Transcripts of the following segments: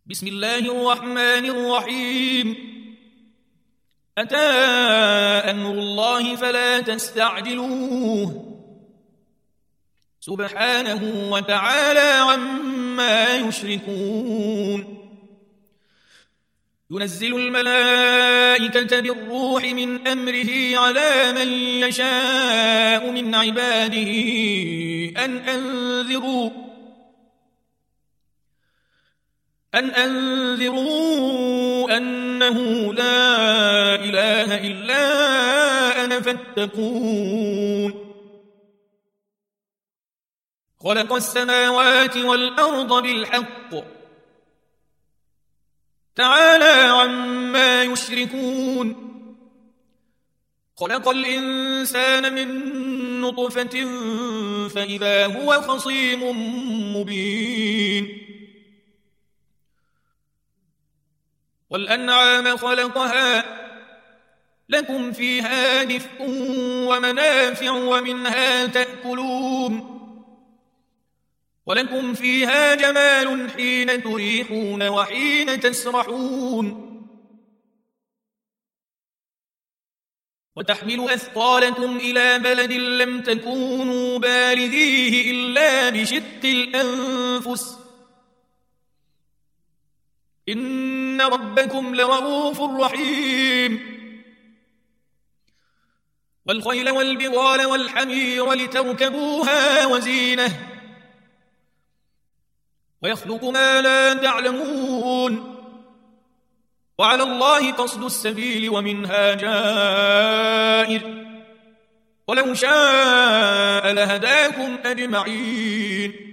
بسم الله الرحمن الرحيم. أتى أمر الله فلا تستعجلوه سبحانه وتعالى عما يشركون. ينزل الملائكة بالروح من أمره على من يشاء من عباده أن أنذروا أنه لا إله إلا أنا فاتقون. خلق السماوات والأرض بالحق تعالى عما يشركون. خلق الإنسان من نطفة فإذا هو خصيم مبين. والأنعام خلقها لكم فيها دفء ومنافع ومنها تأكلون. ولكم فيها جمال حين تريحون وحين تسرحون. وتحمل أثقالكم إلى بلد لم تكونوا بالغيه إلا بشق الأنفس إن ربكم لرؤوف رحيم. والخيل والبغال والحمير لتركبوها وزينة ويخلق ما لا تعلمون. وعلى الله قصد السبيل ومنها جائر ولو شاء لهداكم أجمعين.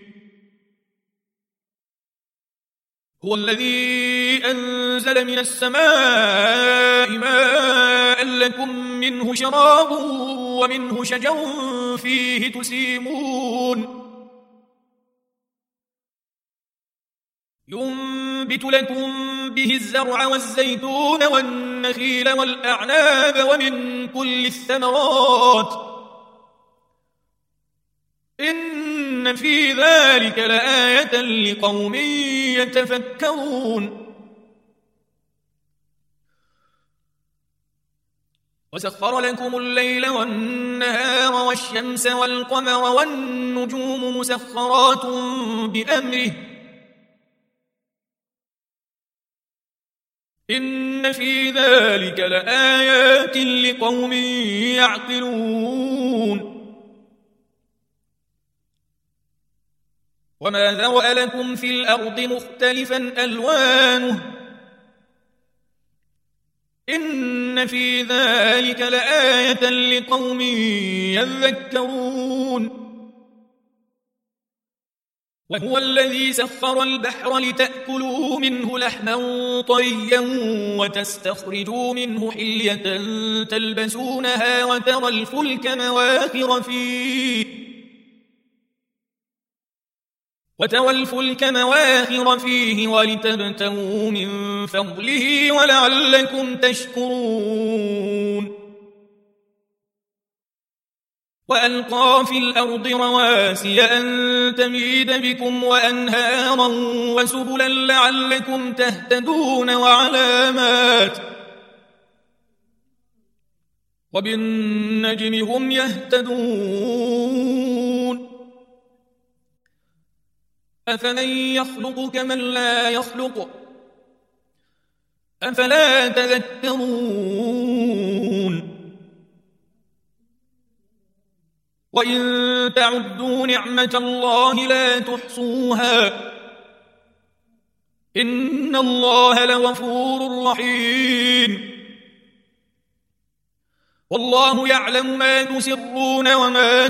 هو الذي أنزل من السماء ماء لكم منه شراب ومنه شجر فيه تسيمون. ينبت لكم به الزرع والزيتون والنخيل والأعناب ومن كل الثمرات إن في ذلك لآية لقوم يتفكرون. وسخر لكم الليل والنهار والشمس والقمر والنجوم مسخرات بأمره إن في ذلك لآيات لقوم يعقلون. وما ذرأ لكم في الأرض مختلفا ألوانه إن في ذلك لآية لقوم يذكرون. وهو الذي سخر البحر لتأكلوا منه لحما طريا وتستخرجوا منه حلية تلبسونها وترى الفلك مواخر فيه ولتبتغوا من فضله ولعلكم تشكرون. وألقى في الأرض رواسي أن تميد بكم وأنهارا وسبلا لعلكم تهتدون وعلامات وبالنجم هم يهتدون. أفمن يخلق كمن لا يخلق أفلا تذكرون. وإن تعدوا نعمة الله لا تحصوها إن الله لغفور رحيم. والله يعلم ما تسرون وما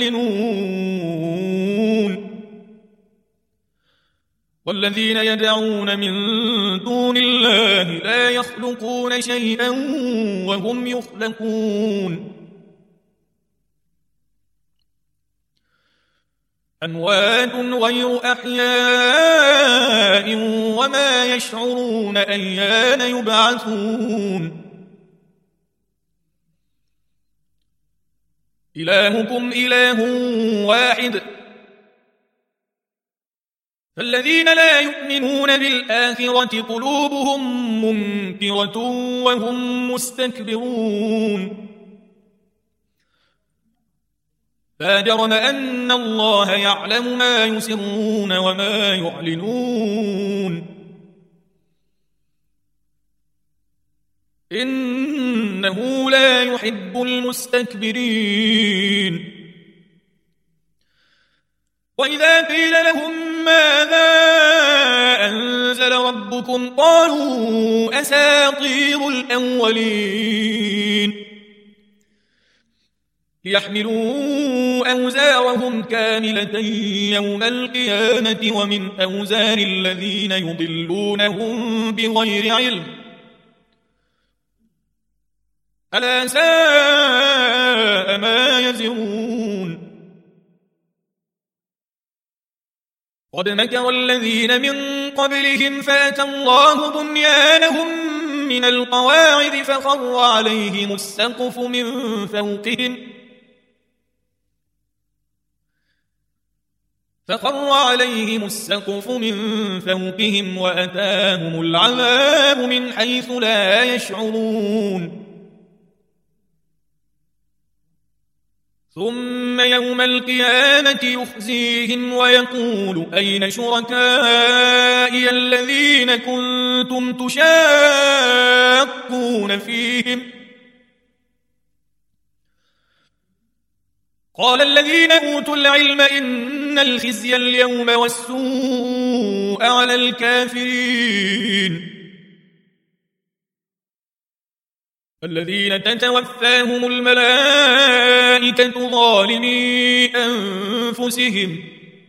تعلنون. والذين يدعون من دون الله لا يخلقون شيئا وهم يخلقون. أموات غير أحياء وما يشعرون أيان يبعثون. إلهكم إله واحد فالذين لا يؤمنون بالآخرة قلوبهم منكرة وهم مستكبرون لا جرم أن الله يعلم ما يسرون وما يعلنون إنه لا يحب المستكبرين وإذا قيل لهم ماذا أنزل ربكم قالوا أساطير الأولين ليحملوا أوزارهم كاملة يوم القيامة ومن أوزار الذين يضلونهم بغير علم ألا ساء ما يزرون قد مكر الذين من قبلهم فأتى الله بنيانهم من القواعد فخر عليهم السقف من فوقهم وأتاهم العذاب من حيث لا يشعرون ثم يوم القيامة يخزيهم ويقول أين شركائي الذين كنتم تشاقون فيهم قال الذين أوتوا العلم إن الخزي اليوم والسوء على الكافرين الذين تتوفاهم الملائكة ظالمي أنفسهم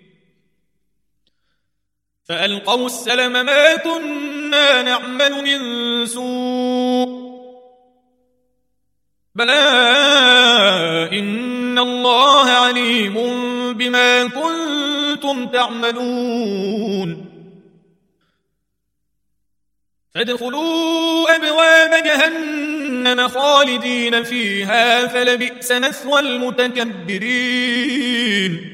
فألقوا السلم ما كنا نعمل من سوء بلى إن الله عليم بما كنتم تعملون فادخلوا أبواب جهنم خالدين فيها فلبئس مثوى المتكبرين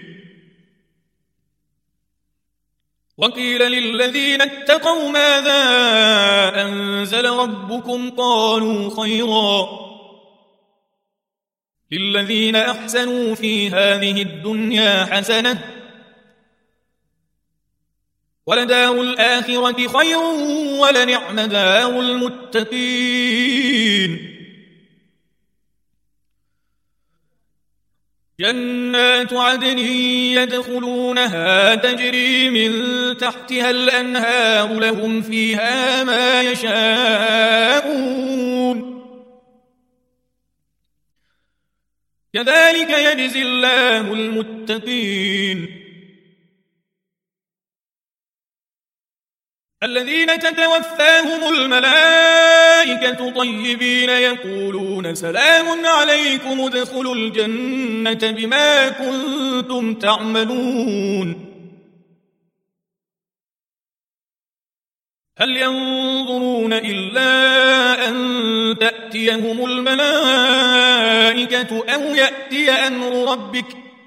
وقيل للذين اتقوا ماذا أنزل ربكم قالوا خيرا للذين أحسنوا في هذه الدنيا حسنة ولدار الآخرة خير ولنعم دار المتقين جنات عدن يدخلونها تجري من تحتها الأنهار لهم فيها ما يشاءون كذلك يجزي الله المتقين الذين تتوفاهم الملائكة طيبين يقولون سلام عليكم ادخلوا الجنة بما كنتم تعملون هل ينظرون إلا أن تأتيهم الملائكة أو يأتي أمر ربك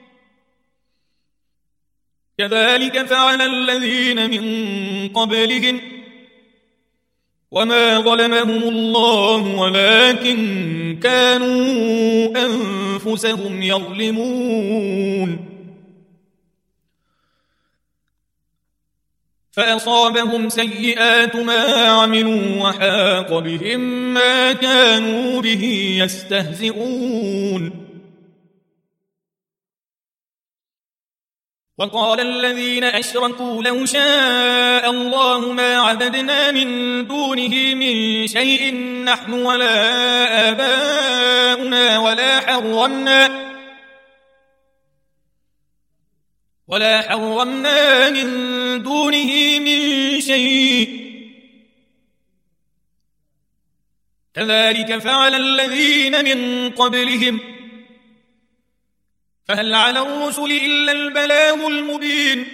كذلك فعل الذين من قبلهم وما ظلمهم الله ولكن كانوا أنفسهم يظلمون فأصابهم سيئات ما عملوا وحاق بهم ما كانوا به يستهزئون وقال الذين أشركوا لو شاء الله ما عبدنا من دونه من شيء نحن ولا آباؤنا ولا حرمنا من دونه من شيء كذلك فعل الذين من قبلهم فهل على الرسل إلا البلاغ المبين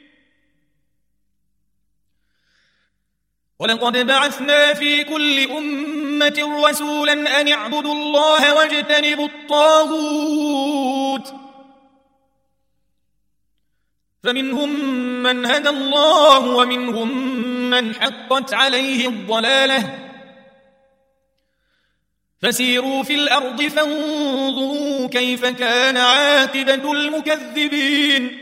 ولقد بعثنا في كل أمة رسولا أن اعبدوا الله واجتنبوا الطاغوت فمنهم من هدى الله ومنهم من حقت عليه الضلالة فسيروا في الأرض فانظروا كيف كان عاقبة المكذبين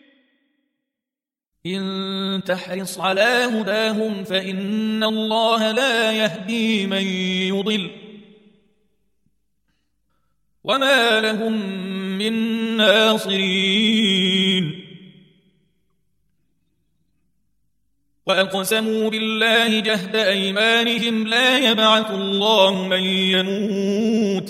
إن تحرص على هداهم فإن الله لا يهدي من يضل وما لهم من ناصرين وأقسموا بالله جهد أيمانهم لا يبعث الله من يموت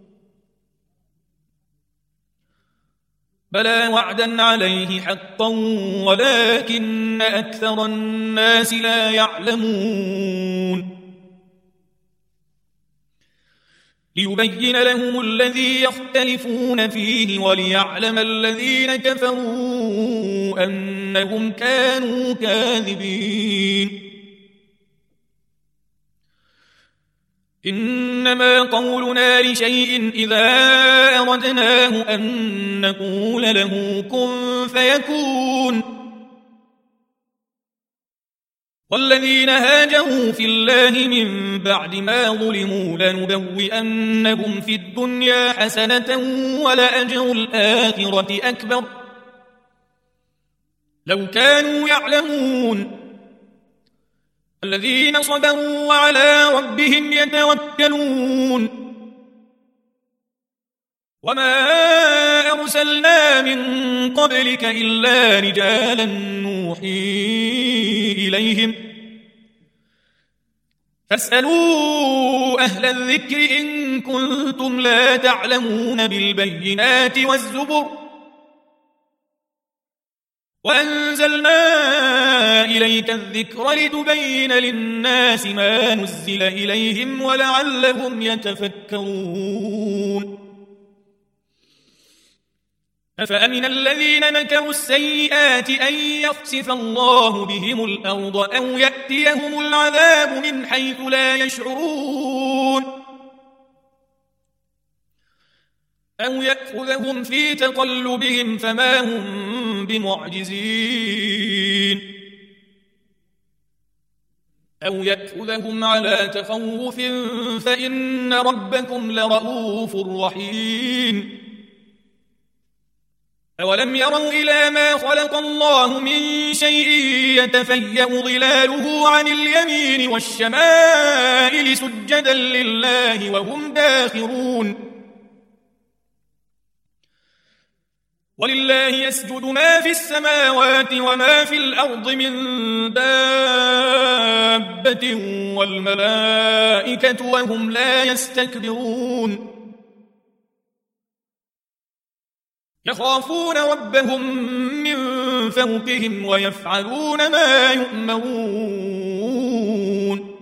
بلى وعدا عليه حقا ولكن أكثر الناس لا يعلمون ليبين لهم الذي يختلفون فيه وليعلم الذين كفروا أنهم كانوا كاذبين إنما قولنا لشيء إذا أردناه أن نقول له كن فيكون والذين هاجروا في الله من بعد ما ظلموا لنبوئنهم في الدنيا حسنة ولأجر الآخرة أكبر لو كانوا يعلمون الذين صبروا وعلى ربهم يتوكلون وما أرسلنا من قبلك إلا رجالا نوحي إليهم فاسألوا أهل الذكر إن كنتم لا تعلمون بالبينات والزبر وأنزلنا إليك الذكر لتبين للناس ما نزل إليهم ولعلهم يتفكرون أفأمن الذين مكروا السيئات أن يخسف الله بهم الأرض أو يأتيهم العذاب من حيث لا يشعرون أو يأخذهم في تقلبهم فما هم بمعجزين أو يأخذهم على تخوف فإن ربكم لرؤوف رحيم أولم يروا إلى ما خلق الله من شيء يتفيأ ظلاله عن اليمين والشمائل سجدا لله وهم داخرون ولله يسجد ما في السماوات وما في الأرض من دابة والملائكة وهم لا يستكبرون يخافون ربهم من فوقهم ويفعلون ما يؤمرون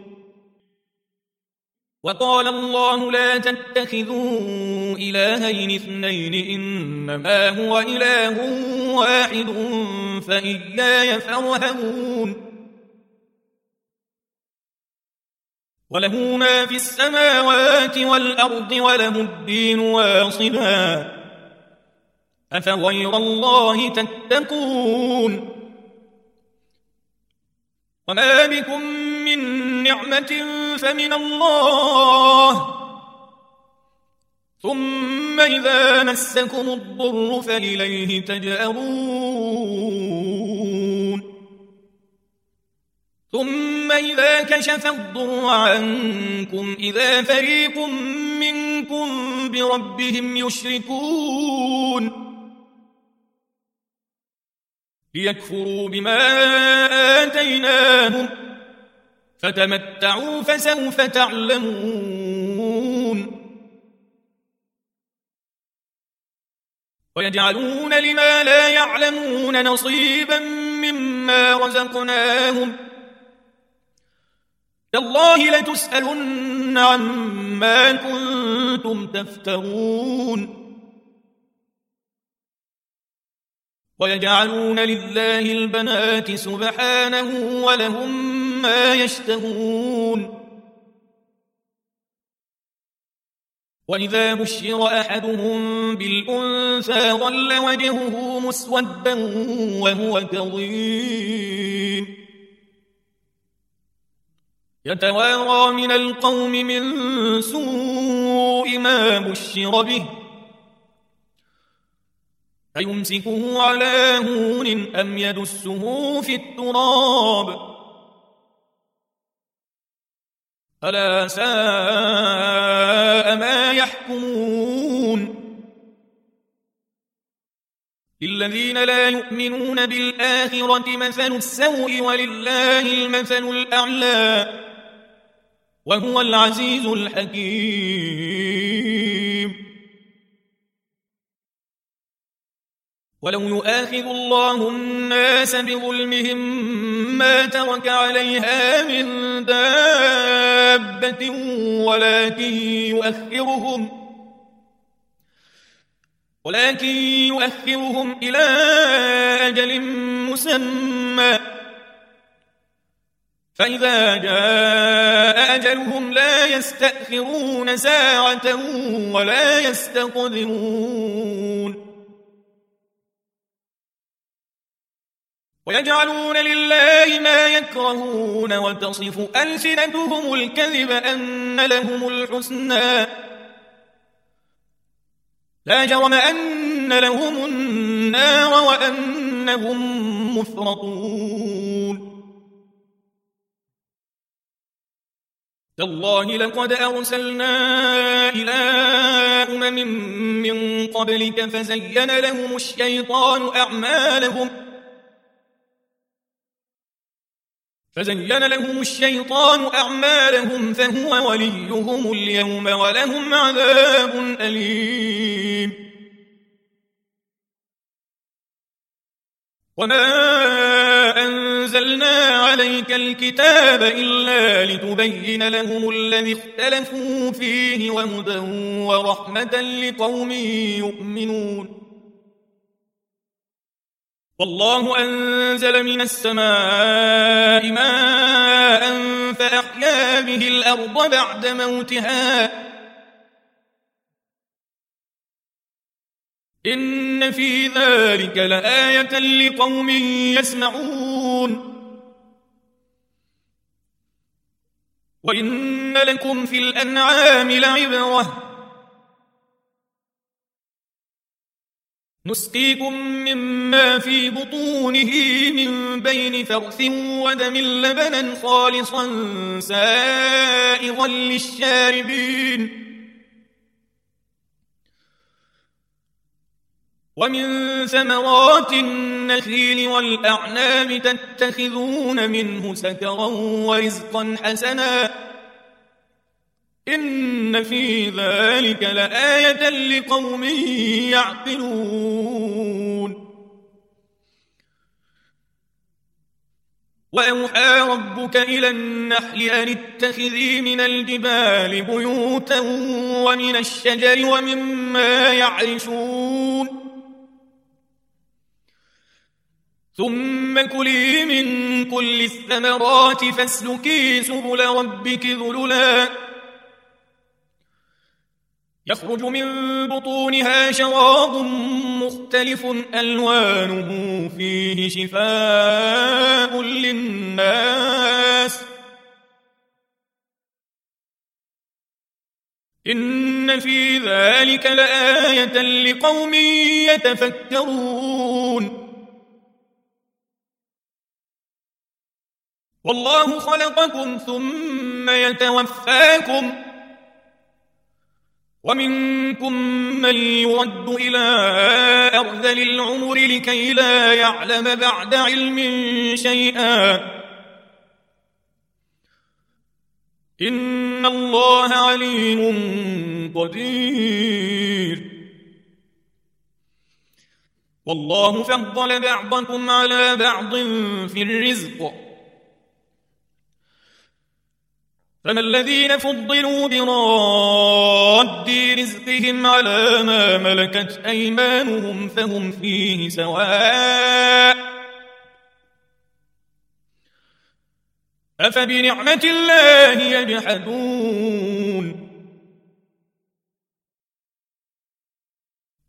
وقال الله لا تتخذوا إلهين اثنين إنما هو إله واحد فإياي فارهبون وله ما في السماوات والأرض وله الدين واصبا أفغير الله تتقون وما بكم من نعمة فمن الله ثم إذا مسكم الضر فإليه تجأرون ثم إذا كشف الضر عنكم إذا فريق منكم بربهم يشركون ليكفروا بما آتيناهم فتمتعوا فسوف تعلمون ويجعلون لما لا يعلمون نصيبا مما رزقناهم تالله لتسألن عما كنتم تفترون ويجعلون لله البنات سبحانه ولهم ما يشتهون وإذا بشر أحدهم بالأنثى ظل وجهه مسودا وهو كظيم يتوارى من القوم من سوء ما بشر به أيمسكه على هون أم يدسه في التراب ألا ساء ما يحكمون للذين لا يؤمنون بالآخرة مثل السوء ولله المثل الأعلى وهو العزيز الحكيم ولو يؤاخذ الله الناس بظلمهم ما ترك عليها من دابة ولكن يؤخرهم إلى أجل مسمى فإذا جاء أجلهم لا يستأخرون ساعة ولا يستقدمون ويجعلون لله ما يكرهون وتصف ألسنتهم الكذب أن لهم الحسنى لا جرم أن لهم النار وأنهم مفرطون تالله لقد أرسلنا إلى من قبلك فزين لهم الشيطان أعمالهم فهو وليهم اليوم ولهم عذاب أليم وما أنزلنا عليك الكتاب إلا لتبين لهم الذي اختلفوا فيه وهدى ورحمة لقوم يؤمنون والله أنزل من السماء ماء فأحيا به الأرض بعد موتها إن في ذلك لآية لقوم يسمعون وإن لكم في الأنعام لعبرة نسقيكم مما في بطونه من بين فرث ودم لبنا خالصا سائغا للشاربين ومن ثمرات النخيل والأعناب تتخذون منه سكرا ورزقا حسنا إن في ذلك لآية لقوم يعقلون وأوحى ربك إلى النحل أن اتخذي من الجبال بيوتا ومن الشجر ومما يعرشون ثم كلي من كل الثمرات فاسلكي سبل ربك ذللا يخرج من بطونها شراب مختلف ألوانه فيه شفاء للناس إن في ذلك لآية لقوم يتفكرون والله خلقكم ثم يتوفاكم ومنكم من يرد إلى أرذل العمر لكي لا يعلم بعد علم شيئا إن الله عليم قدير والله فضل بعضكم على بعض في الرزق فما الذين فضلوا براد رزقهم على ما ملكت أيمانهم فهم فيه سواء أفبنعمة الله يجحدون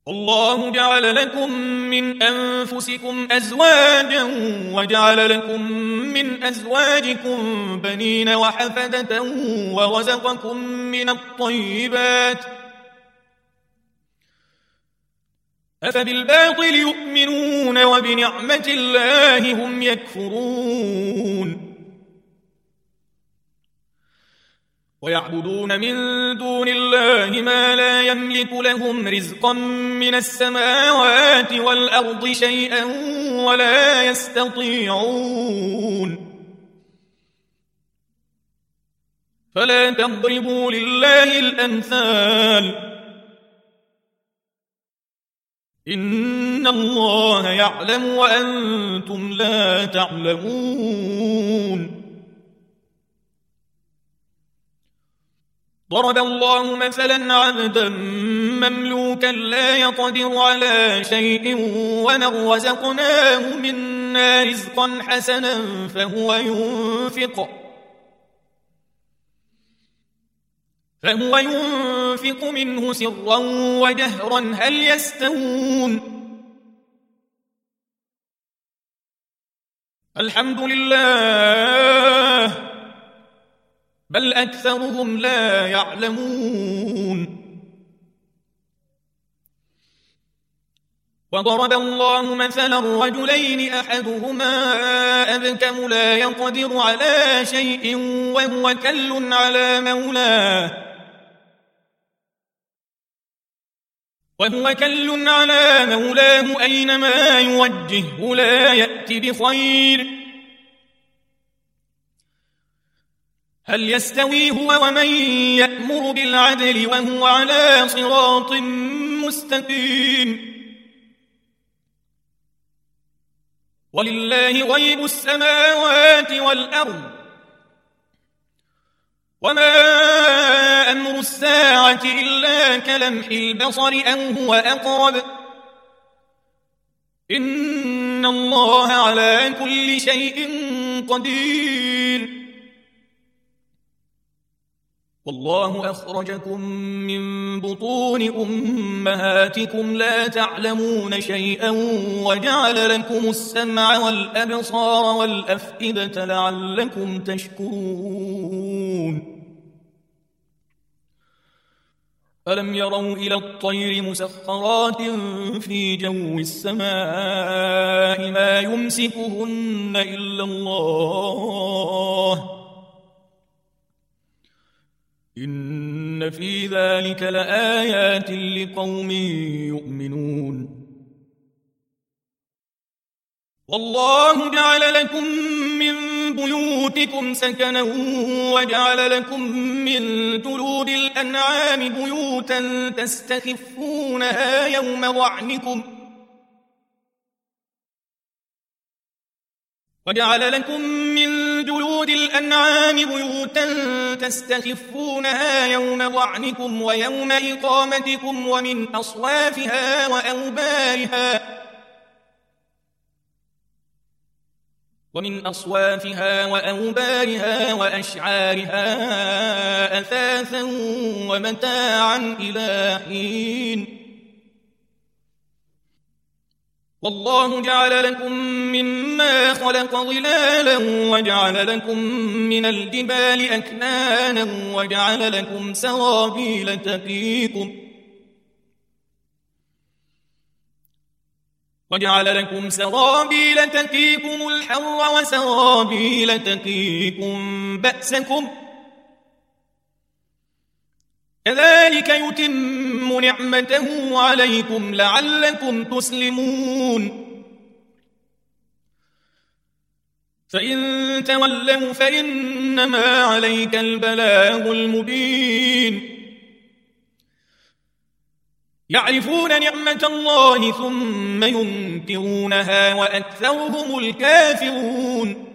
الله جعل لكم من أنفسكم أزواجا وجعل لكم من أزواجكم بنين وحفدة ورزقكم من الطيبات أفبالباطل يؤمنون وبنعمة الله هم يكفرون ويعبدون من دون الله ما لا يملك لهم رزقا من السماوات والأرض شيئا ولا يستطيعون فلا تضربوا لله الأمثال إن الله يعلم وأنتم لا تعلمون ضرب الله مثلا عبدا مملوكا لا يقدر على شيء ومن رزقناه منا رزقا حسنا فهو ينفق منه سرا وجهرا هل يستوون الحمد لله بل أكثرهم لا يعلمون وضرب الله مثلا رجلين أحدهما أبكم لا يقدر على شيء وهو كل على مولاه أينما يوجهه لا يأتي بخير هل يستوي هو ومن يأمر بالعدل وهو على صراط مستقيم ولله غيب السماوات والأرض وما أمر الساعة إلا كلمح البصر أو هو أقرب إن الله على كل شيء قدير والله أخرجكم من بطون أمهاتكم لا تعلمون شيئا وجعل لكم السمع والأبصار والأفئدة لعلكم تشكرون ألم يروا إلى الطير مسخرات في جو السماء ما يمسكهن إلا الله إن في ذلك لآيات لقوم يؤمنون والله جعل لكم من بيوتكم سكنا وجعل لكم من جلود الأنعام بيوتا تستخفونها يوم ظعنكم ويوم إقامتكم ومن أصوافها وأوبارها وأشعارها أثاثا ومتاعا إلى حين والله جعل لكم مما خلق ظلالا وجعل لكم من الجبال أكنانا وجعل لكم سرابيل تقيكم الحر وسرابيل تقيكم بأسكم كذلك يتم نعمته عليكم لعلكم تسلمون فإن تولوا فإنما عليك البلاغ المبين يعرفون نعمة الله ثم ينكرونها وأكثرهم الكافرون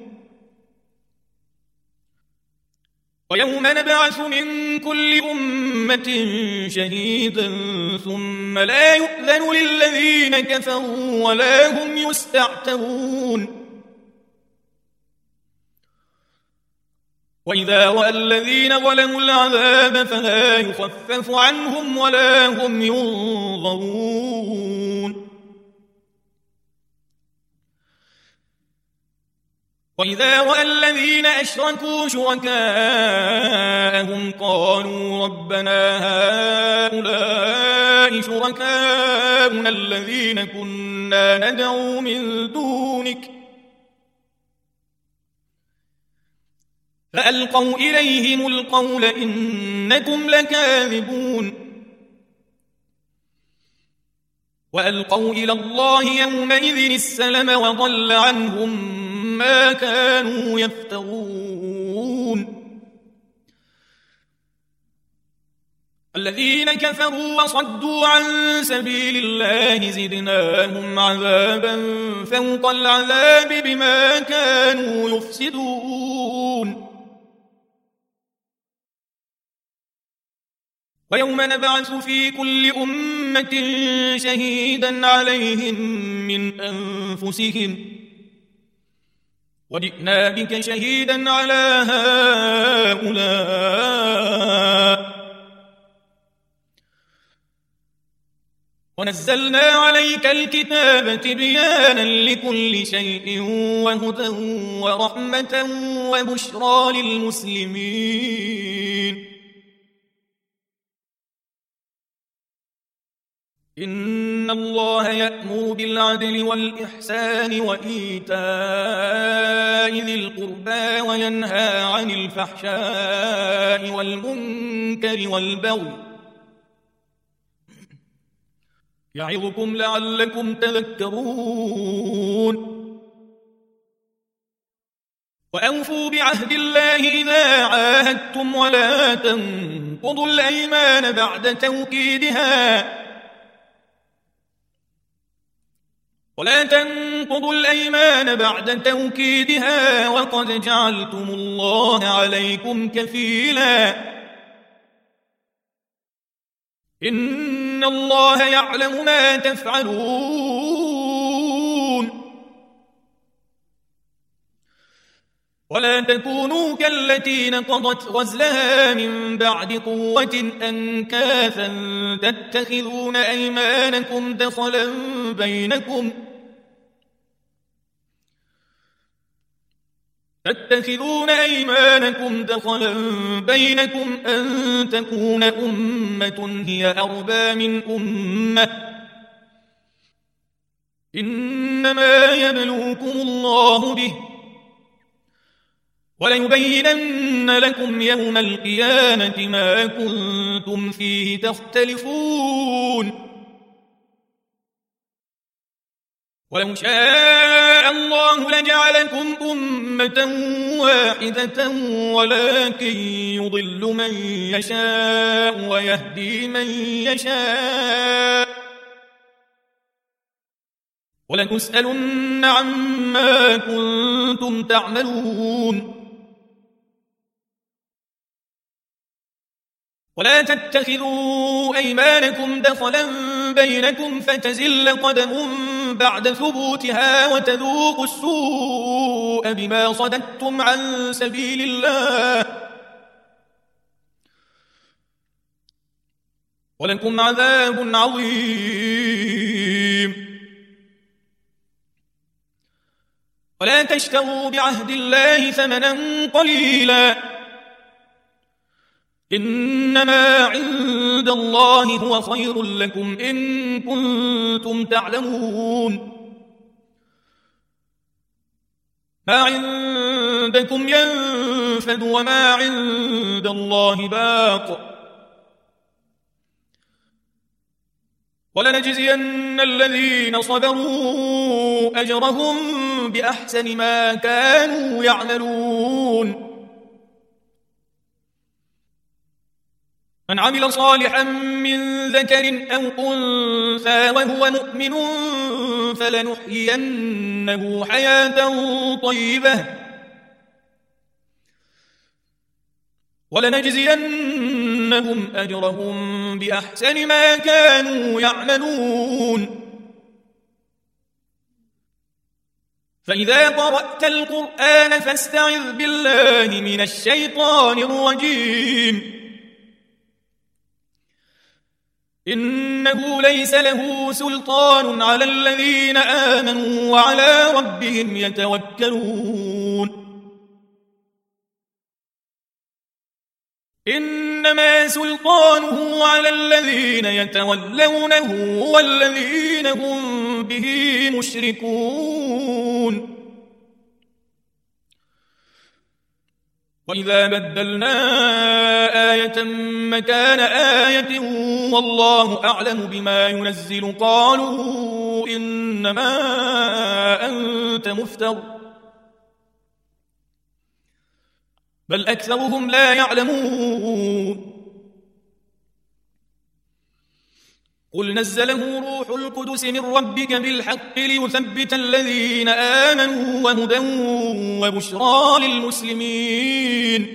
ويوم نبعث من كل أمة شهيدا ثم لا يؤذن للذين كفروا ولا هم يستعتبون. يستعتبون. وإذا رأى الذين ظلموا العذاب فلا يخفف عنهم ولا هم ينظرون وإذا رأى الذين أشركوا شركاءهم قالوا ربنا هؤلاء شركاؤنا الذين كنا ندعو من دونك فألقوا إليهم القول إنكم لكاذبون وألقوا إلى الله يومئذ السلم وضل عنهم ما كانوا يفترون الذين كفروا وصدوا عن سبيل الله زدناهم عذابا فوق العذاب بما كانوا يفسدون ويوم نبعث في كل أمة شهيدا عليهم من أنفسهم وجئنا بك شهيدا على هؤلاء ونزلنا عليك الكتاب تبيانا لكل شيء وهدى ورحمة وبشرى للمسلمين إن الله يأمر بالعدل والإحسان وإيتاء ذي القربى وينهى عن الفحشاء والمنكر والبغي يعظكم لعلكم تذكرون وأوفوا بعهد الله إذا عاهدتم ولا تنقضوا الأيمان بعد توكيدها وقد جعلتم الله عليكم كفيلا إن الله يعلم ما تفعلون ولا تكونوا كالتي نقضت غزلها من بعد قوة أنكاثا تتخذون أيمانكم دخلا بينكم أن تكون أمة هي أربى من أمة إنما يبلوكم الله به وليبينن لكم يوم القيامة ما كنتم فيه تختلفون ولو شاء الله لجعلكم أمة واحدة ولكن يضل من يشاء ويهدي من يشاء ولتسألن عما كنتم تعملون ولا تتخذوا أيمانكم دخلا بينكم فتزل قدم بعد ثبوتها وتذوقوا السوء بما صددتم عن سبيل الله ولكم عذاب عظيم ولا تشتروا بعهد الله ثمنا قليلا إنما عند الله هو خير لكم إن كنتم تعلمون ما عندكم ينفد وما عند الله باق ولنجزين الذين صبروا أجرهم بأحسن ما كانوا يعملون من عمل صالحا من ذكر أو أنثى وهو مؤمن فلنحيينه حياة طيبة ولنجزينهم أجرهم بأحسن ما كانوا يعملون فإذا قرأت القرآن فاستعذ بالله من الشيطان الرجيم إنه ليس له سلطان على الذين آمنوا وعلى ربهم يتوكلون إنما سلطانه على الذين يتولونه والذين هم به مشركون وإذا بدلنا آية مكان آية والله أعلم بما ينزل قالوا إنما أنت مفتر بل أكثرهم لا يعلمون قل نزله روح القدس من ربك بالحق ليثبت الذين آمنوا وهدى وبشرى للمسلمين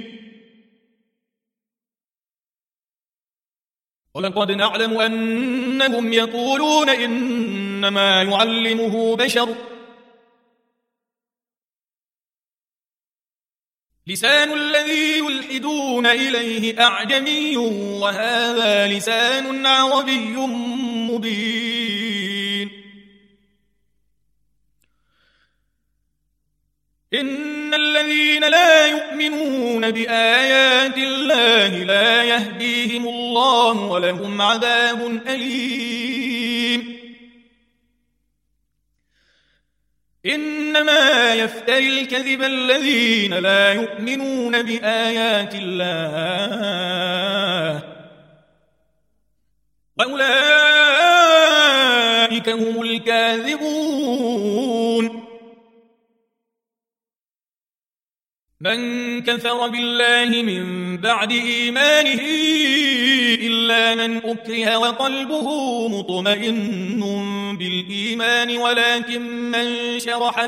ولقد نعلم أنهم يقولون إنما يعلمه بشر لسان الذي يلحدون إليه أعجمي وهذا لسان عربي مبين إن الذين لا يؤمنون بآيات الله لا يهديهم الله ولهم عذاب أليم إنما يفتري الكذب الذين لا يؤمنون بآيات الله وأولئك هم الكاذبون من كفر بالله من بعد إيمانه إلا من أكره وقلبه مطمئن بالإيمان ولكن من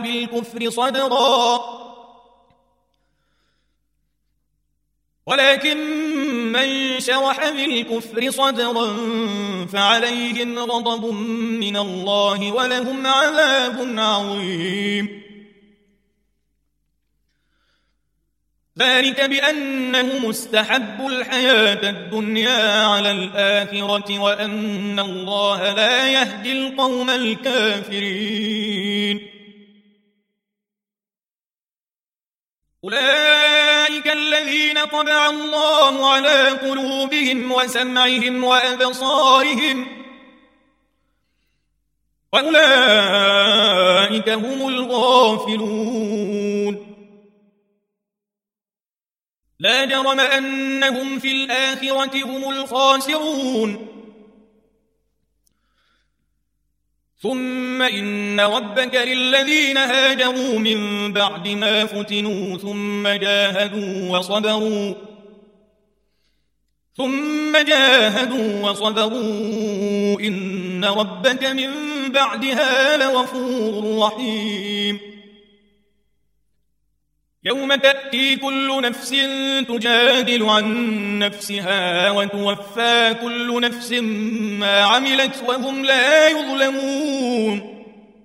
شرح بالكفر صدرا فعليهم غضب من الله ولهم عذاب عظيم ذلك بأنهم استحبوا الحياة الدنيا على الآخرة وأن الله لا يهدي القوم الكافرين أولئك الذين طبع الله على قلوبهم وسمعهم وأبصارهم وأولئك هم الغافلون لا جرم أنهم في الآخرة هم الخاسرون ثم إن ربك للذين هاجروا من بعد ما فتنوا ثم جاهدوا وصبروا إن ربك من بعدها لغفور رحيم يوم تأتي كل نفس تجادل عن نفسها وتوفى كل نفس ما عملت وهم لا يظلمون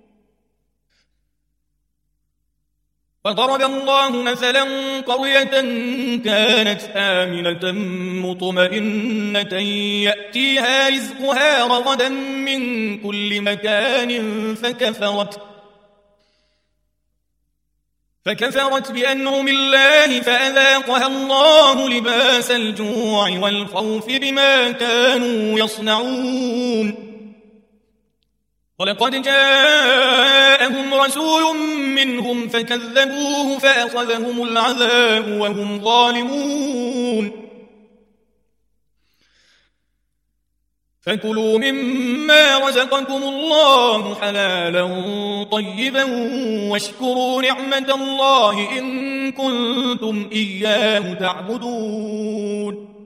وضرب الله مثلا قرية كانت آمنة مطمئنة يأتيها رزقها رغدا من كل مكان فكفرت بأنعم الله فأذاقها الله لباس الجوع والخوف بما كانوا يصنعون ولقد جاءهم رسول منهم فكذبوه فأخذهم العذاب وهم ظالمون فكلوا مما رزقكم الله حلالا طيبا واشكروا نعمة الله إن كنتم إياه تعبدون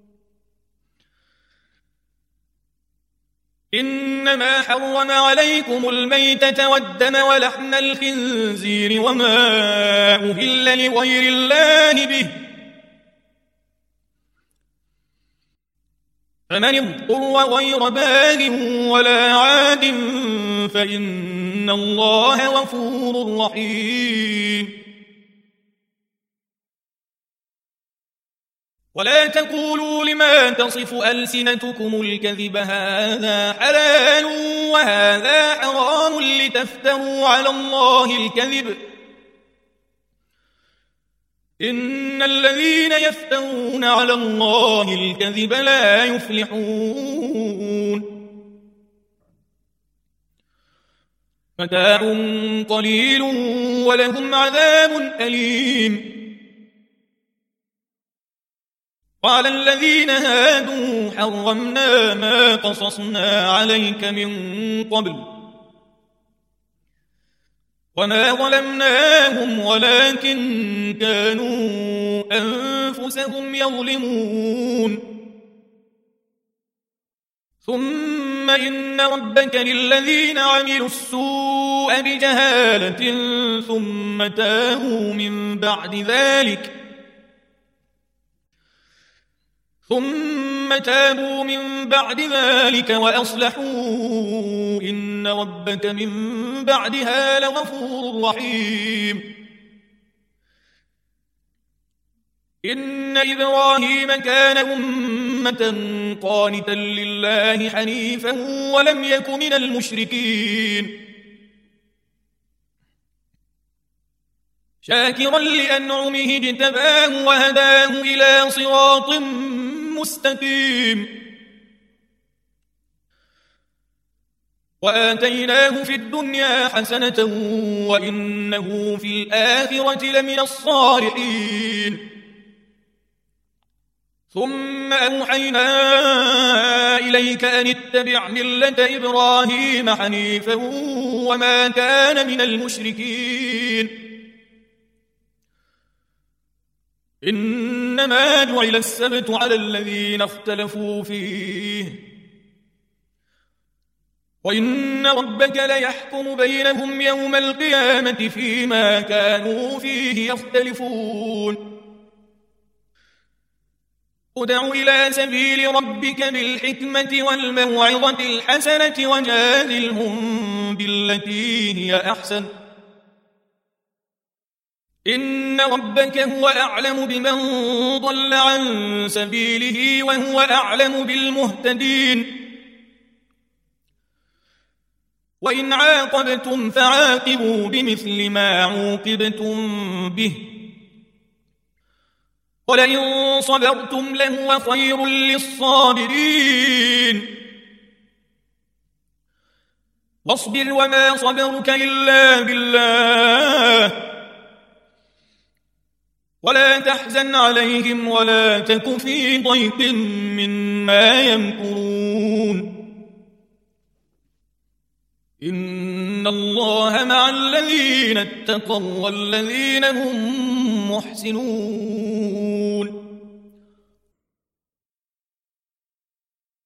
إنما حرم عليكم الميتة والدم ولحم الخنزير وما أهل لغير الله به فمن اضطر غير باغ ولا عاد فإن الله غفور رحيم. ولا تقولوا لما تصف ألسنتكم الكذب هذا حلال وهذا حرام لتفتروا على الله الكذب إن الذين يفترون على الله الكذب لا يفلحون. متاع قليل ولهم عذاب أليم. وعلى الذين هادوا حرمنا ما قصصنا عليك من قبل وما ظلمناهم ولكن كانوا أنفسهم يظلمون. ثم إن ربك للذين عملوا السوء بجهالة ثم تابوا من بعد ذلك وأصلحوا إن ربك من بعدها لغفور رحيم. إن إبراهيم كان أمة قانتا لله حنيفا ولم يك من المشركين شاكرا لأنعمه اجتباه وهداه إلى صراط مستقيم. وآتيناه في الدنيا حسنة وإنه في الآخرة لمن الصالحين. ثم أوحينا إليك أن اتبع ملة إبراهيم حنيفا وما كان من المشركين. إنما جعل السبت على الذين اختلفوا فيه وإن ربك ليحكم بينهم يوم القيامة فيما كانوا فيه يختلفون. ادع إلى سبيل ربك بالحكمة والموعظة الحسنة وجادلهم بالتي هي أحسن إن ربك هو أعلم بمن ضل عن سبيله وهو أعلم بالمهتدين. وإن عاقبتم فعاقبوا بمثل ما عوقبتم به ولئن صبرتم لهو خير للصابرين. واصبر وما صبرك إلا بالله ولا تحزن عليهم ولا تك في ضيق مما يمكرون. إن الله مع الذين اتقوا والذين هم محسنون.